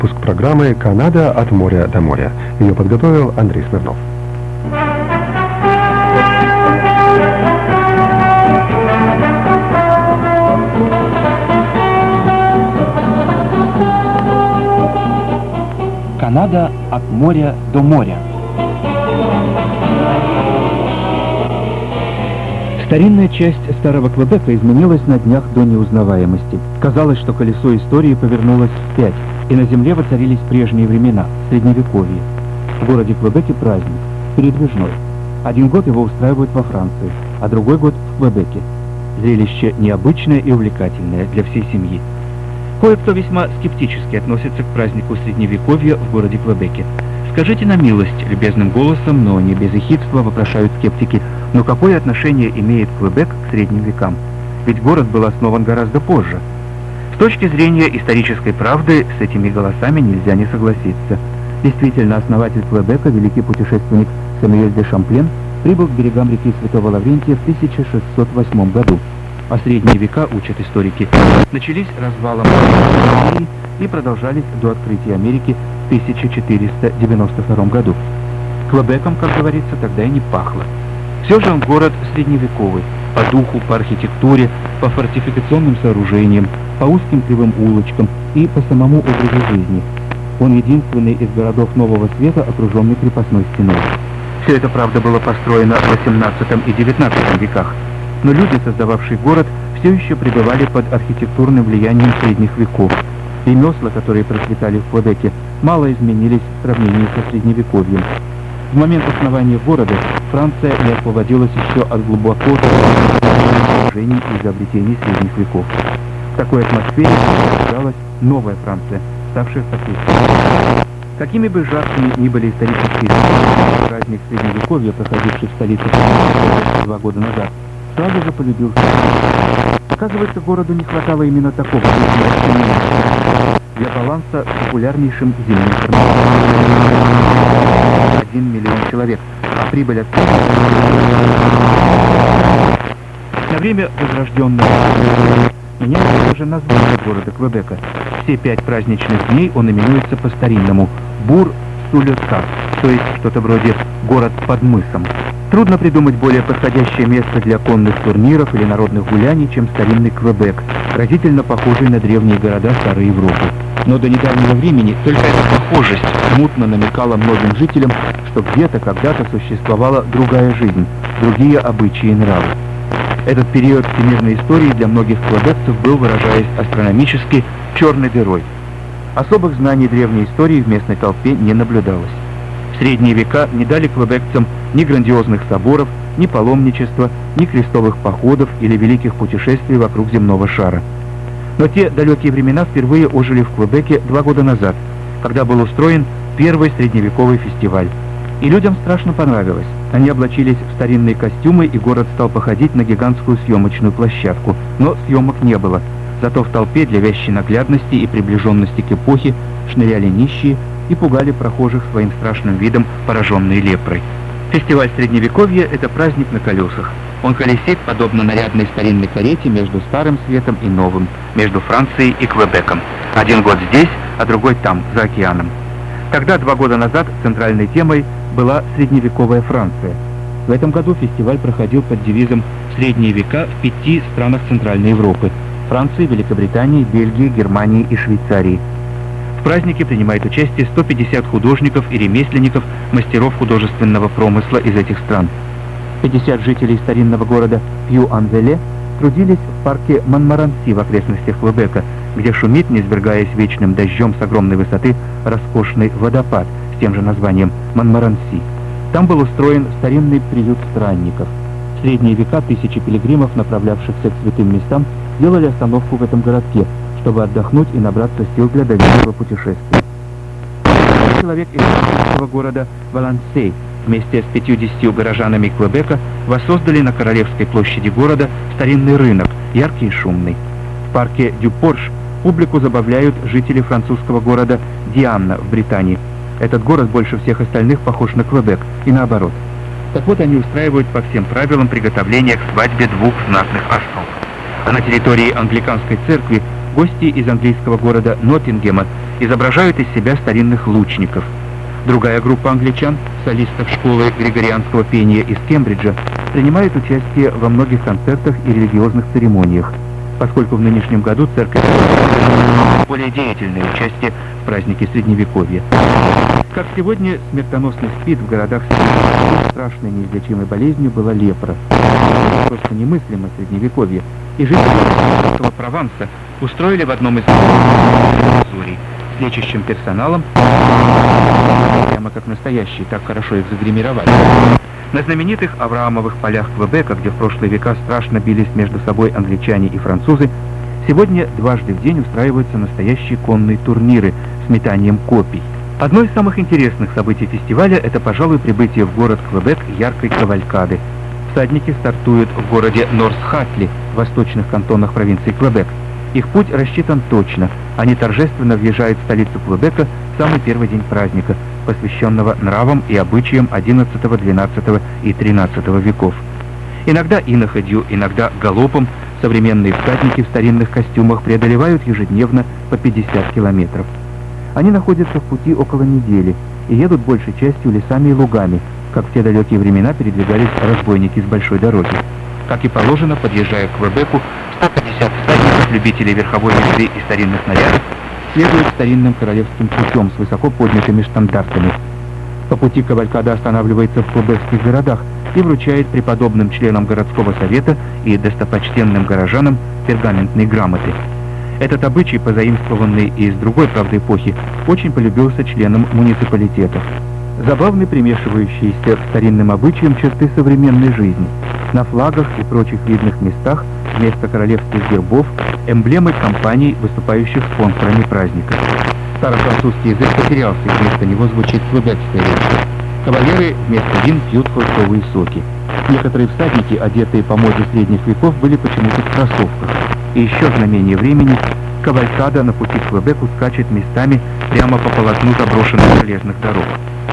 Выпуск программы «Канада от моря до моря». Ее подготовил Андрей Смирнов. Канада от моря до моря. Старинная часть старого Квебека изменилась на днях до неузнаваемости. Казалось, что колесо истории повернулось вспять, и на земле воцарились прежние времена, средневековье. В городе Квебеке праздник, передвижной. Один год его устраивают во Франции, а другой год в Квебеке. Зрелище необычное и увлекательное для всей семьи. Кое-кто весьма скептически относится к празднику средневековья в городе Квебеке. Скажите на милость, любезным голосом, но не без ехидства, вопрошают скептики, но какое отношение имеет Квебек к средним векам? Ведь город был основан гораздо позже. С точки зрения исторической правды, с этими голосами нельзя не согласиться. Действительно, основатель Квебека, великий путешественник Сэмюэль де Шамплен, прибыл к берегам реки Святого Лаврентия в 1608 году. А средние века, учат историки, начались развалом Америки и продолжались до открытия Америки в 1492 году. Квебеком, как говорится, тогда и не пахло. Все же он город средневековый, по духу, по архитектуре, по фортификационным сооружениям, по узким кривым улочкам и по самому образу жизни. Он единственный из городов Нового Света, окруженный крепостной стеной. Все это, правда, было построено в XVIII и XIX веках, но люди, создававшие город, все еще пребывали под архитектурным влиянием средних веков. Ремесла, которые процветали в Квебеке, мало изменились в сравнении со средневековьем. В момент основания города Франция не освободилась еще от глубоко поражений и изобретений средних веков. В такой атмосфере создалась новая Франция, ставшая соседней. Какими бы жаркими ни были исторические события, праздник средневековья, проходивший в столице 2 года назад, сразу же полюбился. Оказывается, городу не хватало именно такого для баланса с популярнейшим зимним форматом. 1 миллион человек, а прибыль от на время возрожденного меняется уже название города Квебека. Все 5 праздничных дней он именуется по-старинному Бур-Сулёта, то есть что-то вроде «город под мысом». Трудно придумать более подходящее место для конных турниров или народных гуляний, чем старинный Квебек, разительно похожий на древние города Старой Европы. Но до недавнего времени только эта похожесть смутно намекала многим жителям, что где-то когда-то существовала другая жизнь, другие обычаи и нравы. Этот период всемирной истории для многих квебекцев был, выражаясь астрономически, черной дырой. Особых знаний древней истории в местной толпе не наблюдалось. В средние века не дали квебекцам ни грандиозных соборов, ни паломничества, ни крестовых походов или великих путешествий вокруг земного шара. Но те далекие времена впервые ожили в Квебеке 2 года назад, когда был устроен первый средневековый фестиваль. И людям страшно понравилось. Они облачились в старинные костюмы, и город стал походить на гигантскую съемочную площадку. Но съемок не было. Зато в толпе для вящей наглядности и приближенности к эпохе шныряли нищие и пугали прохожих своим страшным видом, пораженные лепрой. Фестиваль Средневековья – это праздник на колесах. Он колесит, подобно нарядной старинной карете, между Старым Светом и Новым, между Францией и Квебеком. Один год здесь, а другой там, за океаном. Тогда, 2 года назад, центральной темой была средневековая Франция. В этом году фестиваль проходил под девизом «Средние века в 5 странах Центральной Европы» – Франции, Великобритании, Бельгии, Германии и Швейцарии. В празднике принимает участие 150 художников и ремесленников, мастеров художественного промысла из этих стран. 50 жителей старинного города Пью-Анвеле трудились в парке Монмаранси в окрестностях Квебека, где шумит, не низвергаясь вечным дождем с огромной высоты, роскошный водопад с тем же названием Монмаранси. Там был устроен старинный приют странников. В средние века тысячи пилигримов, направлявшихся к святым местам, делали остановку в этом городке, чтобы отдохнуть и набраться сил для дальнейшего путешествия. Человек из французского города Валансей вместе с 50 горожанами Квебека воссоздали на Королевской площади города старинный рынок, яркий и шумный. В парке Дюпорш публику забавляют жители французского города Дианна в Британии. Этот город больше всех остальных похож на Квебек, и наоборот. Так вот, они устраивают по всем правилам приготовления к свадьбе 2 знатных особ. А на территории англиканской церкви Гости из английского города Ноттингема изображают из себя старинных лучников. Другая группа англичан, солистов школы григорианского пения из Кембриджа, принимает участие во многих концертах и религиозных церемониях, поскольку в нынешнем году церковь более деятельное участие в празднике Средневековья. Как сегодня смертоносный СПИД в городах Средневековья, страшной неизлечимой болезнью была лепра. Просто немыслимо Средневековье. И жители Прованса устроили в одном из Миссури с лечащим персоналом, прямо как настоящие, так хорошо их загримировали. На знаменитых Авраамовых полях Квебека, где в прошлые века страшно бились между собой англичане и французы, сегодня дважды в день устраиваются настоящие конные турниры с метанием копий. Одно из самых интересных событий фестиваля – это, пожалуй, прибытие в город Квебек яркой кавалькады. Всадники стартуют в городе Норс-Хатли, в восточных кантонах провинции Квебек. Их путь рассчитан точно. Они торжественно въезжают в столицу Квебека в самый первый день праздника, посвященного нравам и обычаям XI, XII и XIII веков. Иногда иноходью, иногда галопом современные всадники в старинных костюмах преодолевают ежедневно по 50 километров. Они находятся в пути около недели и едут большей частью лесами и лугами, как в те далекие времена передвигались разбойники с большой дороги. Как и положено, подъезжая к Квебеку, 150 всадников, любителей верховой езды и старинных нарядов, следуют старинным королевским путем с высоко поднятыми штандартами. По пути кавалькада останавливается в квебекских городах и вручает преподобным членам городского совета и достопочтенным горожанам пергаментные грамоты. Этот обычай, позаимствованный из другой, правда, эпохи, очень полюбился членам муниципалитетов. Забавны примешивающиеся к старинным обычаям черты современной жизни. На флагах и прочих видных местах вместо королевских гербов эмблемы компаний, выступающих спонсорами праздника. Старофранцузский язык потерялся, и вместо него звучит квебекская речь. Кавалеры вместо вин пьют фруктовые соки. Некоторые всадники, одетые по моде средних веков, были почему-то в кроссовках. И еще знамение времени — кавалькада на пути к Квебеку скачет местами прямо по полотну заброшенных железных дорог.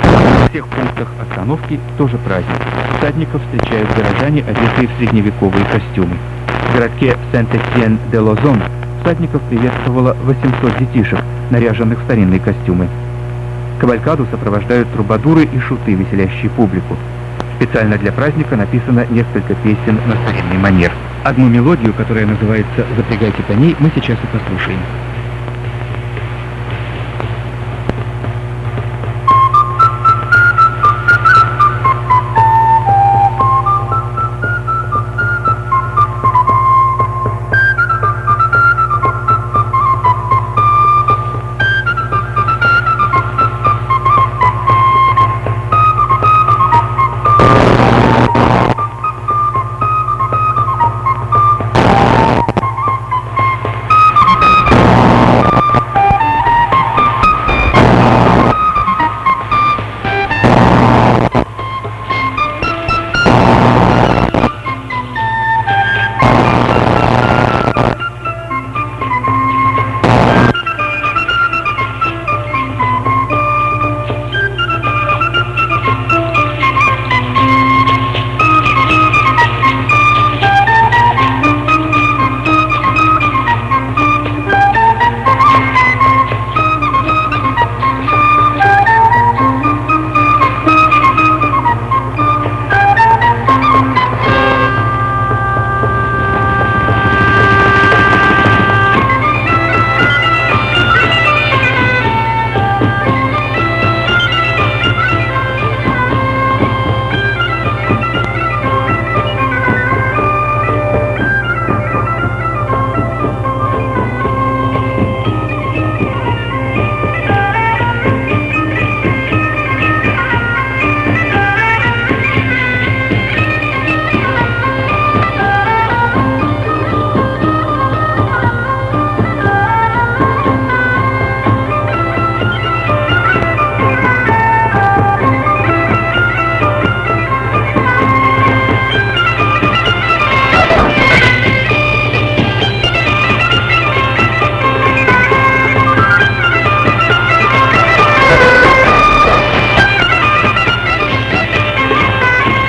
На всех пунктах остановки тоже праздник. Всадников встречают горожане, одетые в средневековые костюмы. В городке Сент-Этьен-де-Лозон всадников приветствовало 800 детишек, наряженных в старинные костюмы. Кавалькаду сопровождают трубадуры и шуты, веселящие публику. Специально для праздника написано несколько песен на старинный манер. Одну мелодию, которая называется «Запрягайте коней», мы сейчас и послушаем.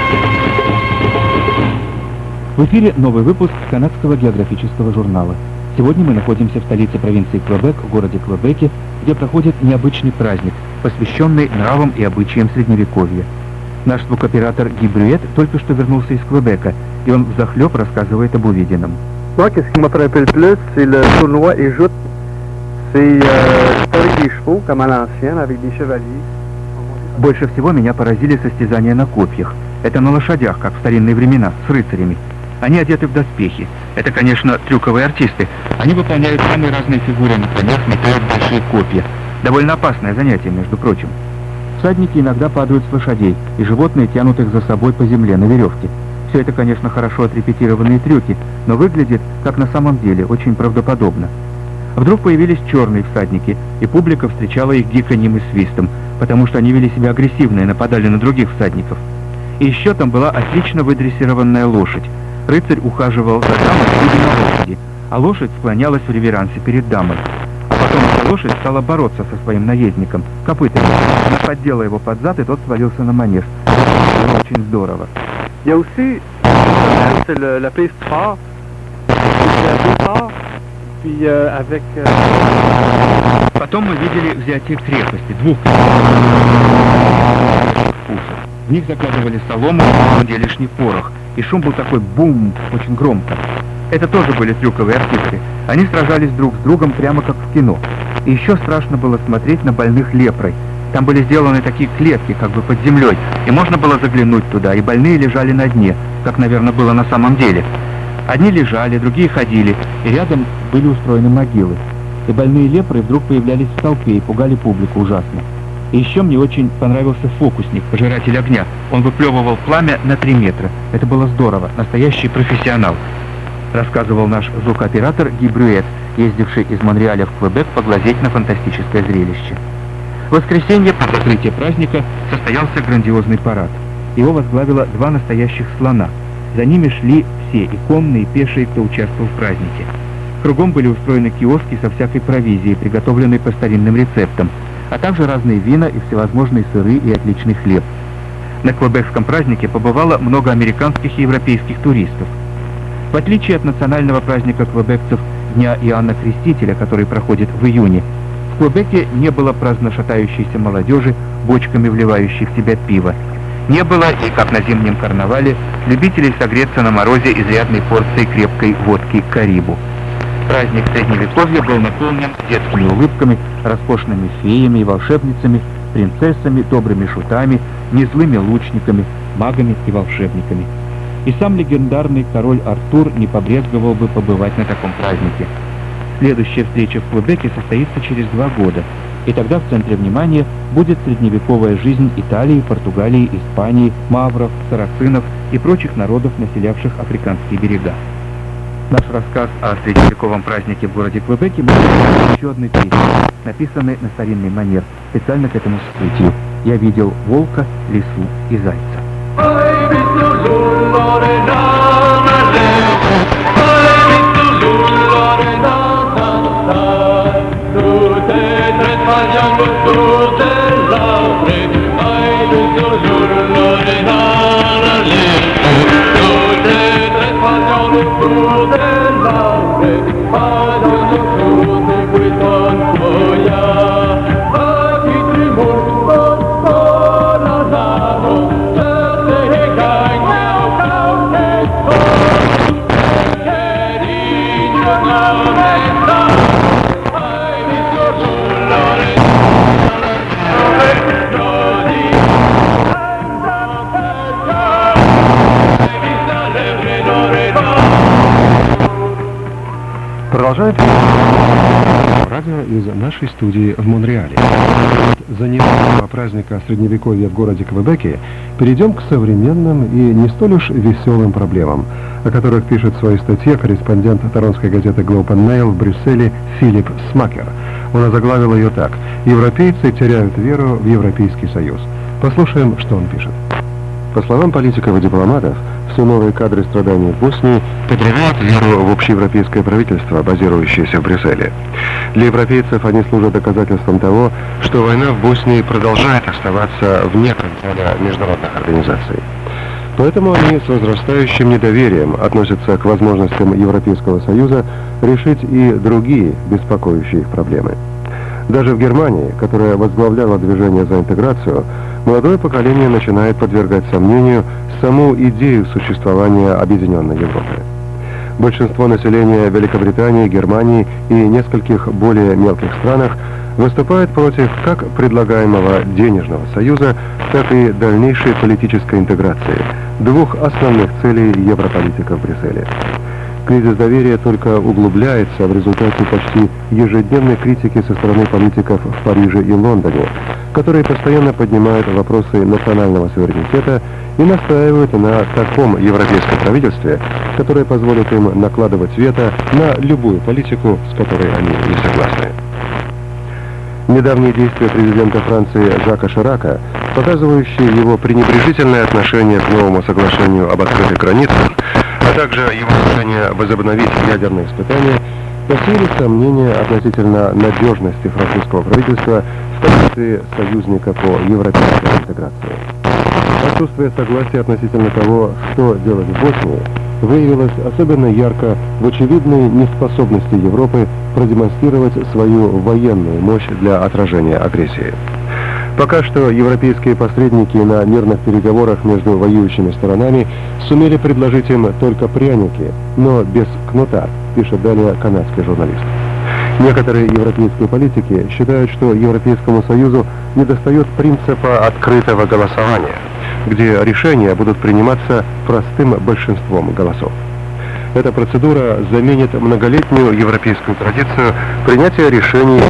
В эфире новый выпуск канадского географического журнала. Сегодня мы находимся в столице провинции Квебек, в городе Квебеке, где проходит необычный праздник, посвященный нравам и обычаям Средневековья. Наш звукооператор Guy Bruet только что вернулся из Квебека, и он взахлеб рассказывает об увиденном. Moi, qu'est-ce qui m'a frappé le plus, c'est le tournoi et joute. C'est avec des chevaux, comme à l'ancienne, avec des chevaliers. Больше всего меня поразили состязания на копьях. Это на лошадях, как в старинные времена, с рыцарями. Они одеты в доспехи. Это, конечно, трюковые артисты. Они выполняют самые разные фигуры на конях, метают большие копья. Довольно опасное занятие, между прочим. Всадники иногда падают с лошадей, и животные тянут их за собой по земле на веревке. Все это, конечно, хорошо отрепетированные трюки, но выглядит, как на самом деле, очень правдоподобно. Вдруг появились черные всадники, и публика встречала их гиканьем и свистом, потому что они вели себя агрессивно и нападали на других всадников. И еще там была отлично выдрессированная лошадь. Рыцарь ухаживал за дамой, сидя на лошади, а лошадь склонялась в реверансе перед дамой. А потом эта лошадь стала бороться со своим наездником, копытами. Она поддела его под зад, и тот свалился на манеж. Это было очень здорово. Il y a aussi, c'est la piste phare. C'est la phare, puis avec... Потом мы видели взятие крепости, двух пушек. В них закладывали солому, где лишний порох, и шум был такой бум, очень громко. Это тоже были трюковые артисты. Они сражались друг с другом прямо как в кино. И еще страшно было смотреть на больных лепрой. Там были сделаны такие клетки, как бы под землей, и можно было заглянуть туда, и больные лежали на дне, как, наверное, было на самом деле. Одни лежали, другие ходили, и рядом были устроены могилы. И больные лепры вдруг появлялись в толпе и пугали публику ужасно. И еще мне очень понравился фокусник, пожиратель огня. Он выплевывал пламя на 3 метра. Это было здорово, настоящий профессионал. Рассказывал наш звукооператор Guy Bruet, ездивший из Монреаля в Квебек поглазеть на фантастическое зрелище. В воскресенье, под закрытие праздника, состоялся грандиозный парад. Его возглавило 2 настоящих слона. За ними шли все, и конные, и пешие, кто участвовал в празднике. Кругом были устроены киоски со всякой провизией, приготовленной по старинным рецептам, а также разные вина и всевозможные сыры и отличный хлеб. На квебекском празднике побывало много американских и европейских туристов. В отличие от национального праздника квебекцев Дня Иоанна Крестителя, который проходит в июне, в Квебеке не было праздно шатающейся молодежи, бочками вливающей в себя пиво. Не было и, как на зимнем карнавале, любителей согреться на морозе изрядной порцией крепкой водки «Карибу». Праздник Средневековья был наполнен детскими улыбками, роскошными феями и волшебницами, принцессами, добрыми шутами, незлыми лучниками, магами и волшебниками. И сам легендарный король Артур не побрезговал бы побывать на таком празднике. Следующая встреча в Квебеке состоится через 2 года, и тогда в центре внимания будет средневековая жизнь Италии, Португалии, Испании, мавров, сарацинов и прочих народов, населявших африканские берега. Наш рассказ о средневековом празднике в городе Квебеке мы начали еще одной песней, написанной на старинный манер, специально к этому событию. Я видел волка, лису и зайца. Продолжает радио из нашей студии в Монреале. За независимого праздника Средневековья в городе Квебеке перейдем к современным и не столь уж веселым проблемам, о которых пишет в своей статье корреспондент торонской газеты Globe and Mail в Брюсселе Филипп Смакер. Он озаглавил ее так: «Европейцы теряют веру в Европейский Союз». Послушаем, что он пишет. По словам политиков и дипломатов, все новые кадры страдания в Боснии подрывают веру в общеевропейское правительство, базирующееся в Брюсселе. Для европейцев они служат доказательством того, что война в Боснии продолжает оставаться вне контроля международных организаций. Поэтому они с возрастающим недоверием относятся к возможностям Европейского Союза решить и другие беспокоящие их проблемы. Даже в Германии, которая возглавляла движение за интеграцию, молодое поколение начинает подвергать сомнению саму идею существования Объединенной Европы. Большинство населения Великобритании, Германии и нескольких более мелких странах выступает против как предлагаемого денежного союза, так и дальнейшей политической интеграции, двух основных целей европолитика в Брюсселе. Кризис доверия только углубляется в результате почти ежедневной критики со стороны политиков в Париже и Лондоне, которые постоянно поднимают вопросы национального суверенитета и настаивают на таком европейском правительстве, которое позволит им накладывать вето на любую политику, с которой они не согласны. Недавние действия президента Франции Жака Ширака, показывающие его пренебрежительное отношение к новому соглашению об открытых границах, а также его решение возобновить ядерные испытания, посеяли сомнения относительно надежности французского правительства в качестве союзника по европейской интеграции. Отсутствие согласия относительно того, что делать в Боснии, выявилось особенно ярко в очевидной неспособности Европы продемонстрировать свою военную мощь для отражения агрессии. Пока что европейские посредники на мирных переговорах между воюющими сторонами сумели предложить им только пряники, но без кнута, пишет далее канадский журналист. Некоторые европейские политики считают, что Европейскому Союзу недостает принципа открытого голосования, где решения будут приниматься простым большинством голосов. Эта процедура заменит многолетнюю европейскую традицию принятия решений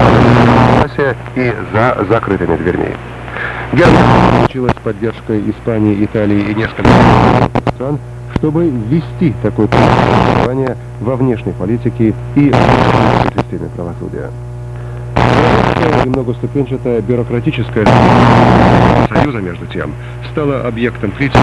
и за закрытыми дверьми. Германия получилась с поддержкой Испании, Италии и нескольких стран, чтобы ввести такой принцип голосования во внешней политике и в системе правосудия. И многоступенчатая бюрократическая Союза, между тем, стала объектом критики.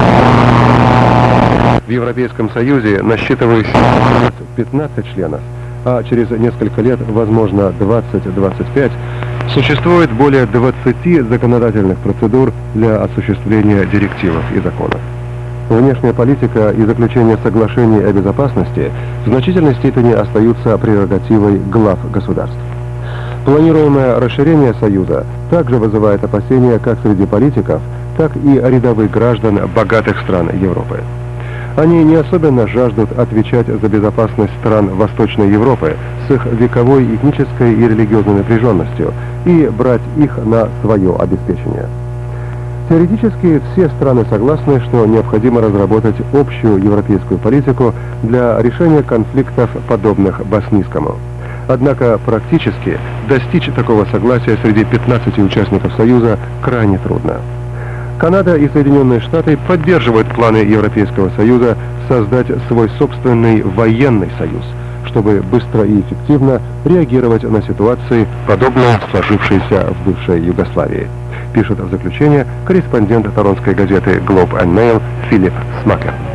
В Европейском Союзе насчитывающий 15 членов, а через несколько лет, возможно, 20-25, существует более 20 законодательных процедур для осуществления директив и законов. Внешняя политика и заключение соглашений о безопасности в значительной степени остаются прерогативой глав государств. Планируемое расширение Союза также вызывает опасения как среди политиков, так и рядовых граждан богатых стран Европы. Они не особенно жаждут отвечать за безопасность стран Восточной Европы с их вековой этнической и религиозной напряженностью и брать их на свое обеспечение. Теоретически все страны согласны, что необходимо разработать общую европейскую политику для решения конфликтов, подобных боснийскому. Однако практически достичь такого согласия среди 15 участников Союза крайне трудно. Канада и Соединенные Штаты поддерживают планы Европейского Союза создать свой собственный военный союз, чтобы быстро и эффективно реагировать на ситуации, подобные сложившейся в бывшей Югославии, пишет в заключение корреспондент торонской газеты Globe and Mail Филипп Смакер.